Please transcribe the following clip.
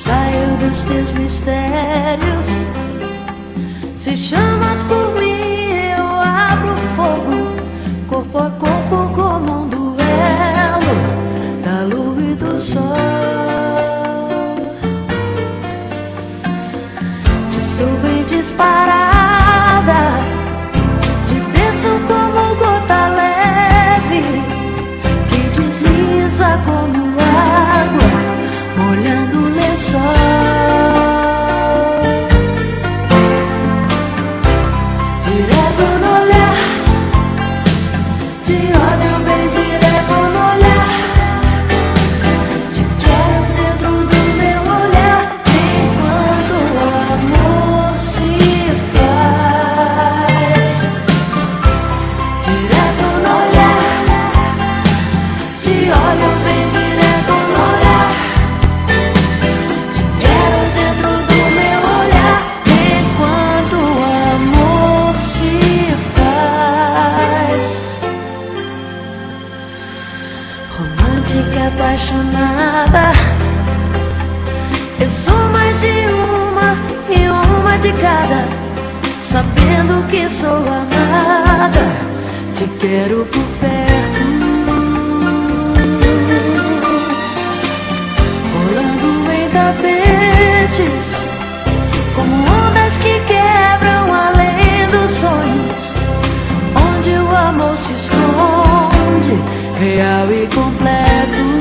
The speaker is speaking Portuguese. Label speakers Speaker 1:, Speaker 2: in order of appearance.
Speaker 1: saio dos teus mistérios. Se chamas por mim, eu abro fogo, corpo a corpo como um duelo da lua e do sol. Te subo em disparada, te desço como gota leve que desliza como água molhando o lençol. Direto no olhar, te olho bem direto no olhar. Te quero dentro do meu olhar, enquanto o amor se faz. Direto no olhar, te olho bem direto no olhar. Te quero dentro do meu olhar, enquanto o amor se faz. Romântica, apaixonada, eu sou mais de uma e uma de cada. Sabendo que sou amada, te quero por perto, rolando em tapetes, como ondas que quebram além dos sonhos, onde o amor se esconde, real e completo.